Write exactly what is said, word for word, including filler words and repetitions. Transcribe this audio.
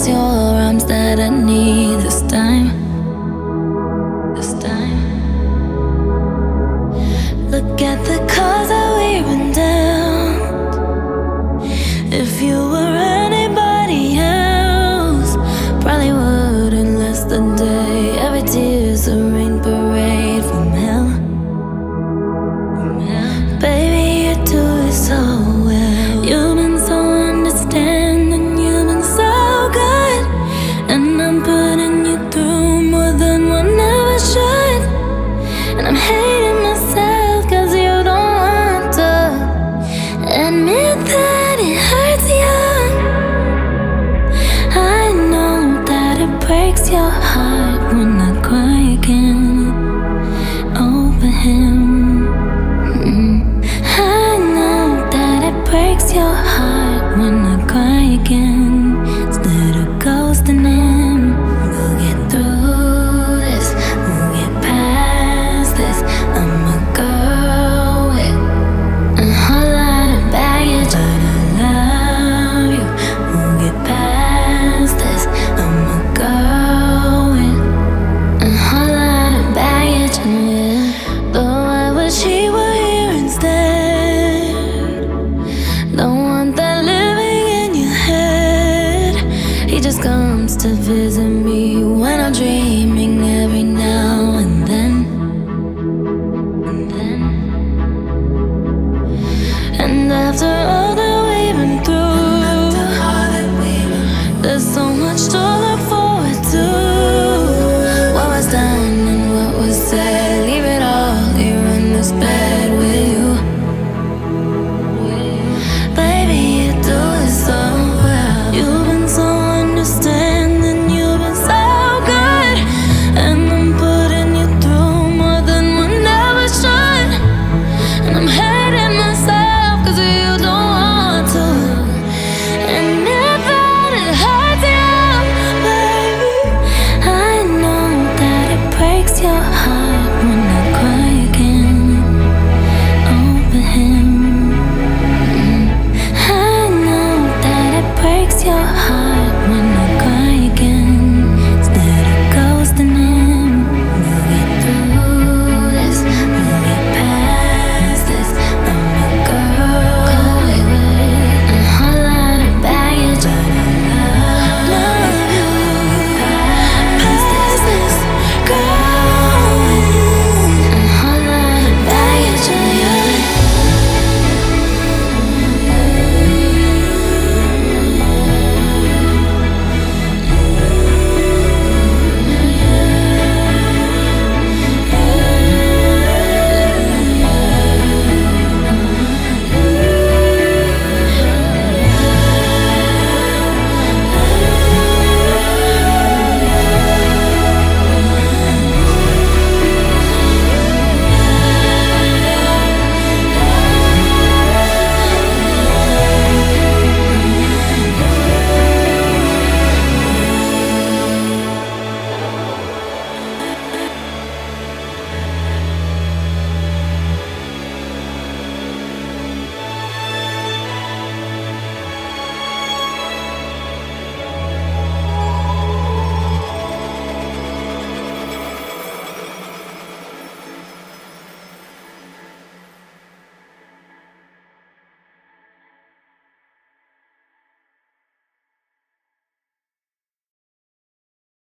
it's your arms that I need this time. This time. Look at the cars that we run down. If you were anybody else, probably wouldn't last the day. Every tear's a rain parade from hell. From hell. Baby, you do it so well. You've been so understanding, you've been so good, and I'm putting you through more than one ever should. And I'm hating myself cause you don't want to admit that it hurts you. I know that it breaks your heart when I cry again over him. Mm. I know that it breaks your heart when I cry again instead of ghosting him. We'll get through this, we'll get past this. I'm a girl with a whole lot of baggage, but I love you. We'll get past this. I'm a girl with a whole lot of baggage, yeah. Though I wish he were here instead. Don't want that living in your head. He just comes to visit me when I'm dreaming every now and then. And then. And after all that we've been through, there's so much to